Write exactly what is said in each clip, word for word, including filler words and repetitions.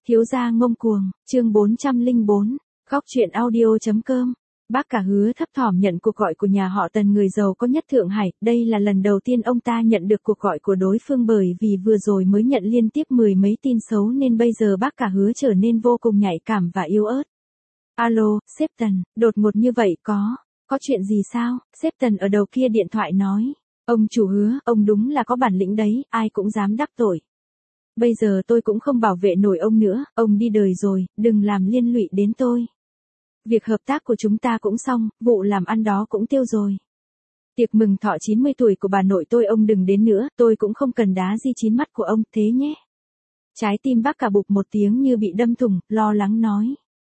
Thiếu gia ngông cuồng, chương bốn trăm lẻ bốn, góc truyện audio chấm com. Bác cả Hứa thấp thỏm nhận cuộc gọi của nhà họ Tần người giàu có nhất Thượng Hải, đây là lần đầu tiên ông ta nhận được cuộc gọi của đối phương bởi vì vừa rồi mới nhận liên tiếp mười mấy tin xấu nên bây giờ bác cả Hứa trở nên vô cùng nhạy cảm và yếu ớt. Alo, sếp Tần, đột ngột như vậy có, có chuyện gì sao? Sếp Tần ở đầu kia điện thoại nói, ông chủ Hứa, ông đúng là có bản lĩnh đấy, ai cũng dám đắc tội. Bây giờ tôi cũng không bảo vệ nổi ông nữa, ông đi đời rồi, đừng làm liên lụy đến tôi. Việc hợp tác của chúng ta cũng xong, vụ làm ăn đó cũng tiêu rồi. Tiệc mừng thọ chín mươi tuổi của bà nội tôi ông đừng đến nữa, tôi cũng không cần đá di chín mắt của ông, thế nhé. Trái tim bác cả bụp một tiếng như bị đâm thủng, lo lắng nói.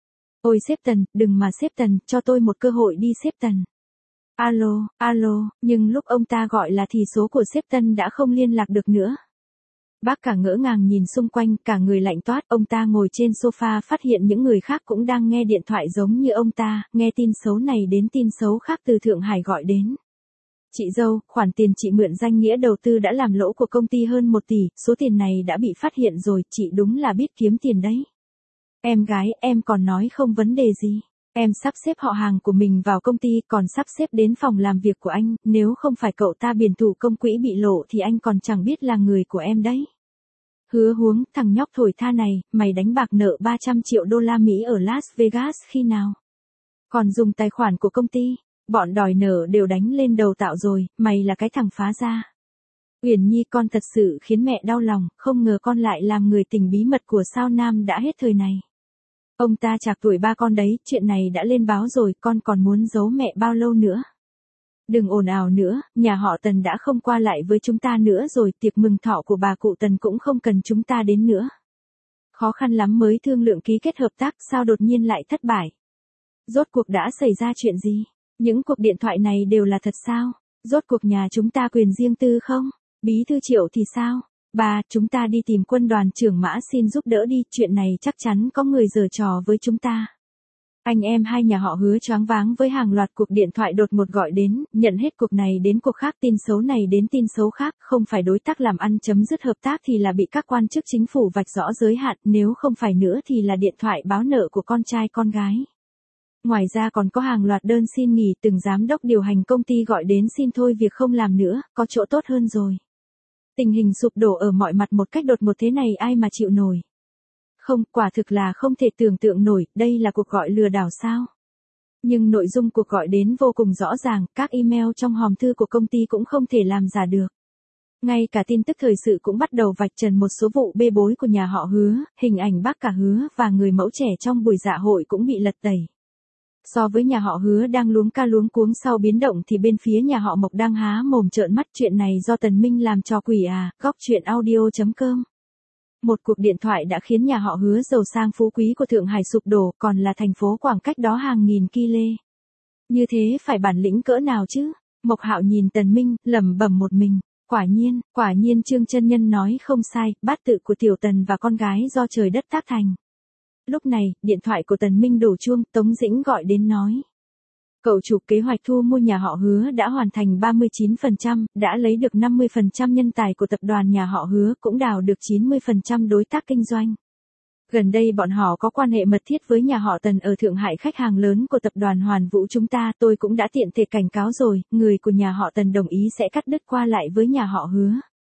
Ôi sếp Tần, đừng mà sếp Tần, cho tôi một cơ hội đi sếp Tần. Alo, alo, nhưng lúc ông ta gọi là thì số của sếp Tần đã không liên lạc được nữa. Bác cả ngỡ ngàng nhìn xung quanh, cả người lạnh toát, ông ta ngồi trên sofa phát hiện những người khác cũng đang nghe điện thoại giống như ông ta, nghe tin xấu này đến tin xấu khác từ Thượng Hải gọi đến. Chị dâu, khoản tiền chị mượn danh nghĩa đầu tư đã làm lỗ của công ty hơn một tỷ, số tiền này đã bị phát hiện rồi, chị đúng là biết kiếm tiền đấy. Em gái, em còn nói không vấn đề gì. Em sắp xếp họ hàng của mình vào công ty, còn sắp xếp đến phòng làm việc của anh, nếu không phải cậu ta biển thủ công quỹ bị lộ thì anh còn chẳng biết là người của em đấy. Hứa Huống, thằng nhóc thổi tha này, mày đánh bạc nợ ba trăm triệu đô la Mỹ ở Las Vegas khi nào? Còn dùng tài khoản của công ty, bọn đòi nợ đều đánh lên đầu tạo rồi, mày là cái thằng phá gia. Uyển Nhi con thật sự khiến mẹ đau lòng, không ngờ con lại làm người tình bí mật của sao Nam đã hết thời này. Ông ta chạc tuổi ba con đấy, chuyện này đã lên báo rồi, con còn muốn giấu mẹ bao lâu nữa? Đừng ồn ào nữa, nhà họ Tần đã không qua lại với chúng ta nữa rồi, tiệc mừng thọ của bà cụ Tần cũng không cần chúng ta đến nữa. Khó khăn lắm mới thương lượng ký kết hợp tác, sao đột nhiên lại thất bại? Rốt cuộc đã xảy ra chuyện gì? Những cuộc điện thoại này đều là thật sao? Rốt cuộc nhà chúng ta quyền riêng tư không? Bí thư Triệu thì sao? Bà, chúng ta đi tìm quân đoàn trưởng Mã xin giúp đỡ đi, chuyện này chắc chắn có người giở trò với chúng ta. Anh em hai nhà họ Hứa choáng váng với hàng loạt cuộc điện thoại đột ngột gọi đến, nhận hết cuộc này đến cuộc khác, tin xấu này đến tin xấu khác, không phải đối tác làm ăn chấm dứt hợp tác thì là bị các quan chức chính phủ vạch rõ giới hạn, nếu không phải nữa thì là điện thoại báo nợ của con trai con gái. Ngoài ra còn có hàng loạt đơn xin nghỉ, từng giám đốc điều hành công ty gọi đến xin thôi việc không làm nữa, có chỗ tốt hơn rồi. Tình hình sụp đổ ở mọi mặt một cách đột ngột thế này ai mà chịu nổi. Không, quả thực là không thể tưởng tượng nổi, đây là cuộc gọi lừa đảo sao? Nhưng nội dung cuộc gọi đến vô cùng rõ ràng, các email trong hòm thư của công ty cũng không thể làm giả được. Ngay cả tin tức thời sự cũng bắt đầu vạch trần một số vụ bê bối của nhà họ Hứa, hình ảnh bác cả Hứa và người mẫu trẻ trong buổi dạ hội cũng bị lật tẩy. So với nhà họ Hứa đang luống ca luống cuống sau biến động thì bên phía nhà họ Mộc đang há mồm trợn mắt, chuyện này do Tần Minh làm trò quỷ à, góc truyện audio chấm com. Một cuộc điện thoại đã khiến nhà họ Hứa giàu sang phú quý của Thượng Hải sụp đổ, còn là thành phố khoảng cách đó hàng nghìn ki-lô. Như thế phải bản lĩnh cỡ nào chứ? Mộc Hạo nhìn Tần Minh, lẩm bẩm một mình, quả nhiên, quả nhiên Trương chân nhân nói không sai, bát tự của tiểu Tần và con gái do trời đất tác thành. Lúc này, điện thoại của Tần Minh đổ chuông, Tống Dĩnh gọi đến nói. Cậu chủ, kế hoạch thu mua nhà họ Hứa đã hoàn thành ba mươi chín phần trăm, đã lấy được năm mươi phần trăm nhân tài của tập đoàn nhà họ Hứa, cũng đào được chín mươi phần trăm đối tác kinh doanh. Gần đây bọn họ có quan hệ mật thiết với nhà họ Tần ở Thượng Hải, khách hàng lớn của tập đoàn Hoàn Vũ chúng ta, tôi cũng đã tiện thể cảnh cáo rồi, người của nhà họ Tần đồng ý sẽ cắt đứt qua lại với nhà họ Hứa.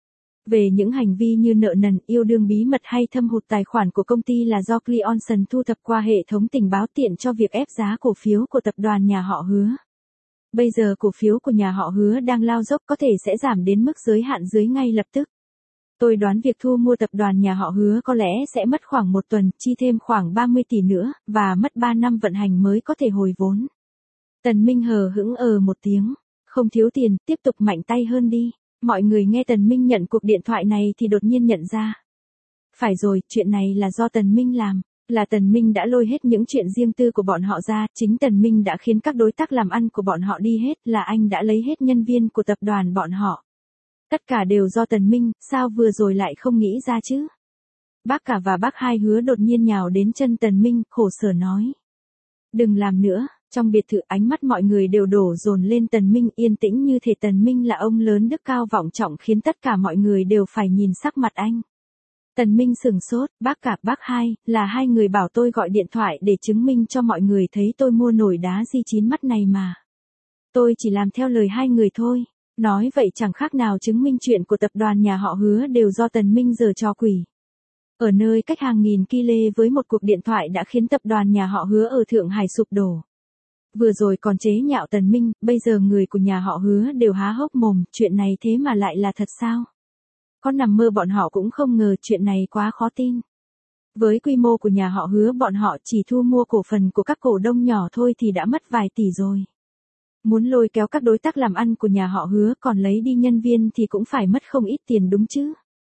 Về những hành vi như nợ nần, yêu đương bí mật hay thâm hụt tài khoản của công ty là do Cleonson thu thập qua hệ thống tình báo tiện cho việc ép giá cổ phiếu của tập đoàn nhà họ Hứa. Bây giờ cổ phiếu của nhà họ Hứa đang lao dốc, có thể sẽ giảm đến mức giới hạn dưới ngay lập tức. Tôi đoán việc thu mua tập đoàn nhà họ Hứa có lẽ sẽ mất khoảng một tuần, chi thêm khoảng ba mươi tỷ nữa, và mất ba năm vận hành mới có thể hồi vốn. Tần Minh hờ hững ờ một tiếng, không thiếu tiền, tiếp tục mạnh tay hơn đi. Mọi người nghe Tần Minh nhận cuộc điện thoại này thì đột nhiên nhận ra. Phải rồi, chuyện này là do Tần Minh làm, là Tần Minh đã lôi hết những chuyện riêng tư của bọn họ ra, chính Tần Minh đã khiến các đối tác làm ăn của bọn họ đi hết, là anh đã lấy hết nhân viên của tập đoàn bọn họ. Tất cả đều do Tần Minh, sao vừa rồi lại không nghĩ ra chứ? Bác cả và bác hai Hứa đột nhiên nhào đến chân Tần Minh, khổ sở nói. Đừng làm nữa. Trong biệt thự ánh mắt mọi người đều đổ dồn lên Tần Minh, yên tĩnh như thể Tần Minh là ông lớn đức cao vọng trọng khiến tất cả mọi người đều phải nhìn sắc mặt anh. Tần Minh sửng sốt, bác cả bác hai, là hai người bảo tôi gọi điện thoại để chứng minh cho mọi người thấy tôi mua nồi đá di chín mắt này mà. Tôi chỉ làm theo lời hai người thôi. Nói vậy chẳng khác nào chứng minh chuyện của tập đoàn nhà họ Hứa đều do Tần Minh giở trò quỷ. Ở nơi cách hàng nghìn ki lô với một cuộc điện thoại đã khiến tập đoàn nhà họ Hứa ở Thượng Hải sụp đổ. Vừa rồi còn chế nhạo Tần Minh, bây giờ người của nhà họ Hứa đều há hốc mồm, chuyện này thế mà lại là thật sao? Có nằm mơ bọn họ cũng không ngờ chuyện này quá khó tin. Với quy mô của nhà họ Hứa bọn họ chỉ thu mua cổ phần của các cổ đông nhỏ thôi thì đã mất vài tỷ rồi. Muốn lôi kéo các đối tác làm ăn của nhà họ Hứa còn lấy đi nhân viên thì cũng phải mất không ít tiền đúng chứ.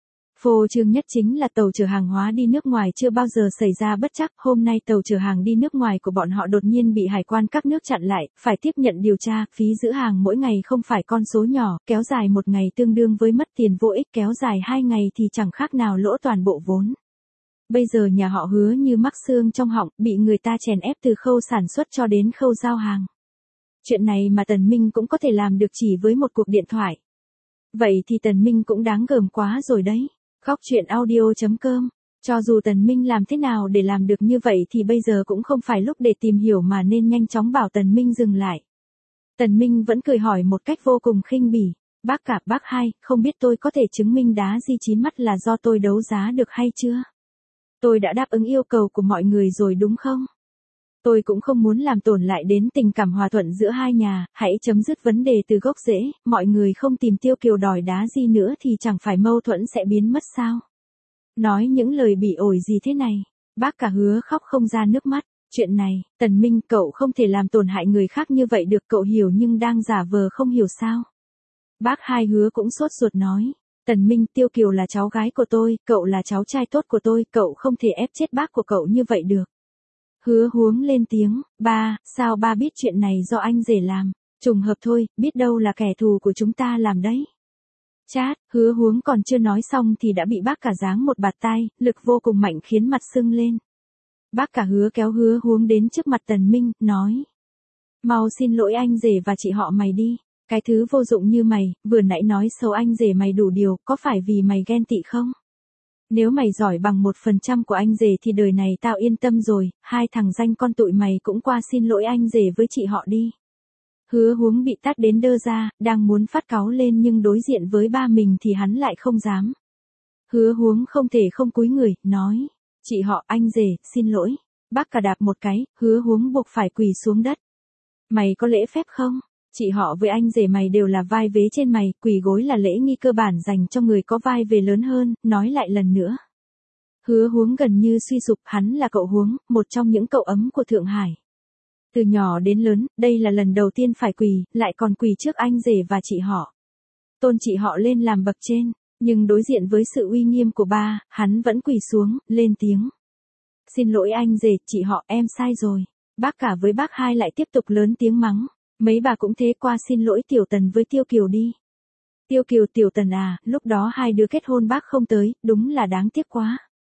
Phô trương nhất chính là tàu chở hàng hóa đi nước ngoài chưa bao giờ xảy ra bất trắc. Hôm nay tàu chở hàng đi nước ngoài của bọn họ đột nhiên bị hải quan các nước chặn lại, phải tiếp nhận điều tra, phí giữ hàng mỗi ngày không phải con số nhỏ, kéo dài một ngày tương đương với mất tiền vô ích, kéo dài hai ngày thì chẳng khác nào lỗ toàn bộ vốn. Bây giờ nhà họ Hứa như mắc xương trong họng, bị người ta chèn ép từ khâu sản xuất cho đến khâu giao hàng. Chuyện này mà Tần Minh cũng có thể làm được chỉ với một cuộc điện thoại. Vậy thì Tần Minh cũng đáng gờm quá rồi đấy. Góc truyện audio chấm com. Cho dù Tần Minh làm thế nào để làm được như vậy thì bây giờ cũng không phải lúc để tìm hiểu mà nên nhanh chóng bảo Tần Minh dừng lại. Tần Minh vẫn cười hỏi một cách vô cùng khinh bỉ. Bác cả bác hai, không biết tôi có thể chứng minh đá di chín mắt là do tôi đấu giá được hay chưa? Tôi đã đáp ứng yêu cầu của mọi người rồi đúng không? Tôi cũng không muốn làm tổn lại đến tình cảm hòa thuận giữa hai nhà, hãy chấm dứt vấn đề từ gốc rễ, mọi người không tìm Tiêu Kiều đòi đá di nữa thì chẳng phải mâu thuẫn sẽ biến mất sao? Nói những lời bị ổi gì thế này? Bác cả Hứa khóc không ra nước mắt. Chuyện này, Tần Minh, cậu không thể làm tổn hại người khác như vậy được, cậu hiểu nhưng đang giả vờ không hiểu sao? Bác hai Hứa cũng sốt ruột nói. Tần Minh, Tiêu Kiều là cháu gái của tôi, cậu là cháu trai tốt của tôi, cậu không thể ép chết bác của cậu như vậy được. Hứa Huống lên tiếng, ba, sao ba biết chuyện này do anh rể làm? Trùng hợp thôi, biết đâu là kẻ thù của chúng ta làm đấy. Chát, Hứa Huống còn chưa nói xong thì đã bị bác cả giáng một bạt tai, lực vô cùng mạnh khiến mặt sưng lên. Bác cả Hứa kéo Hứa Huống đến trước mặt Tần Minh, nói. Mau xin lỗi anh rể và chị họ mày đi. Cái thứ vô dụng như mày, vừa nãy nói xấu anh rể mày đủ điều, có phải vì mày ghen tị không? Nếu mày giỏi bằng một phần trăm của anh rể thì đời này tao yên tâm rồi, hai thằng danh con tụi mày cũng qua xin lỗi anh rể với chị họ đi. Hứa Huống bị tát đến đơ ra, đang muốn phát cáu lên nhưng đối diện với ba mình thì hắn lại không dám. Hứa Huống không thể không cúi người, nói, chị họ anh rể, xin lỗi. Bác cả đạp một cái, Hứa Huống buộc phải quỳ xuống đất. Mày có lễ phép không? Chị họ với anh rể mày đều là vai vế trên mày, quỳ gối là lễ nghi cơ bản dành cho người có vai vế lớn hơn, nói lại lần nữa. Hứa Huống gần như suy sụp, hắn là cậu Huống, một trong những cậu ấm của Thượng Hải. Từ nhỏ đến lớn, đây là lần đầu tiên phải quỳ, lại còn quỳ trước anh rể và chị họ. Tôn chị họ lên làm bậc trên, nhưng đối diện với sự uy nghiêm của ba, hắn vẫn quỳ xuống, lên tiếng. Xin lỗi anh rể, chị họ, em sai rồi. Bác cả với bác hai lại tiếp tục lớn tiếng mắng. Mấy bà cũng thế, qua xin lỗi Tiểu Tần với Tiêu Kiều đi. Tiêu Kiều, Tiểu Tần à, lúc đó hai đứa kết hôn bác không tới, đúng là đáng tiếc quá.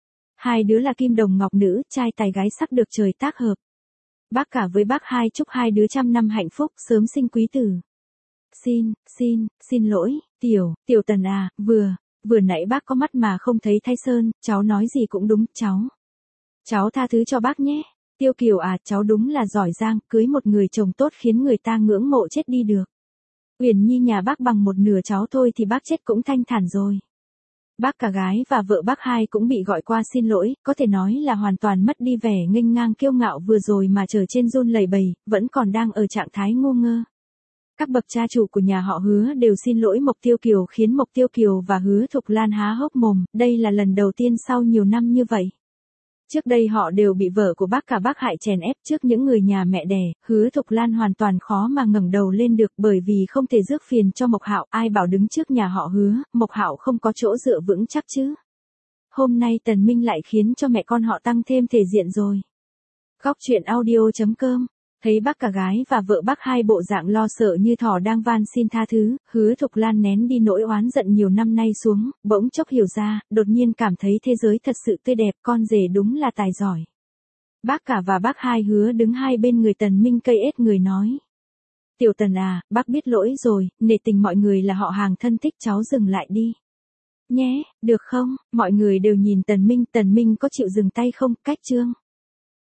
Hai đứa là kim đồng ngọc nữ, trai tài gái sắc được trời tác hợp. Bác cả với bác hai chúc hai đứa trăm năm hạnh phúc, sớm sinh quý tử. Xin, xin, xin lỗi, Tiểu, Tiểu Tần à, vừa, vừa nãy bác có mắt mà không thấy thay sơn, cháu nói gì cũng đúng, cháu. Cháu tha thứ cho bác nhé. Tiêu Kiều à, cháu đúng là giỏi giang, cưới một người chồng tốt khiến người ta ngưỡng mộ chết đi được. Uyển Nhi nhà bác bằng một nửa cháu thôi thì bác chết cũng thanh thản rồi. Bác cả gái và vợ bác hai cũng bị gọi qua xin lỗi, có thể nói là hoàn toàn mất đi vẻ nghênh ngang kiêu ngạo vừa rồi mà trở trên run lẩy bẩy, vẫn còn đang ở trạng thái ngu ngơ. Các bậc cha chủ của nhà họ Hứa đều xin lỗi Mộc Tiêu Kiều khiến Mộc Tiêu Kiều và Hứa Thục Lan há hốc mồm, đây là lần đầu tiên sau nhiều năm như vậy. Trước đây họ đều bị vợ của bác cả bác hại chèn ép trước những người nhà mẹ đẻ, Hứa Thục Lan hoàn toàn khó mà ngẩng đầu lên được bởi vì không thể rước phiền cho Mộc Hạo, ai bảo đứng trước nhà họ Hứa, Mộc Hạo không có chỗ dựa vững chắc chứ. Hôm nay Tần Minh lại khiến cho mẹ con họ tăng thêm thể diện rồi. Góc truyện audio chấm com. Thấy bác cả gái và vợ bác hai bộ dạng lo sợ như thỏ đang van xin tha thứ, Hứa Thục Lan nén đi nỗi oán giận nhiều năm nay xuống, bỗng chốc hiểu ra, đột nhiên cảm thấy thế giới thật sự tươi đẹp, con rể đúng là tài giỏi. Bác cả và bác hai Hứa đứng hai bên người Tần Minh cây ết người nói. Tiểu Tần à, bác biết lỗi rồi, nể tình mọi người là họ hàng thân thích cháu dừng lại đi. Nhé, được không? Mọi người đều nhìn Tần Minh, Tần Minh có chịu dừng tay không? Cách chương.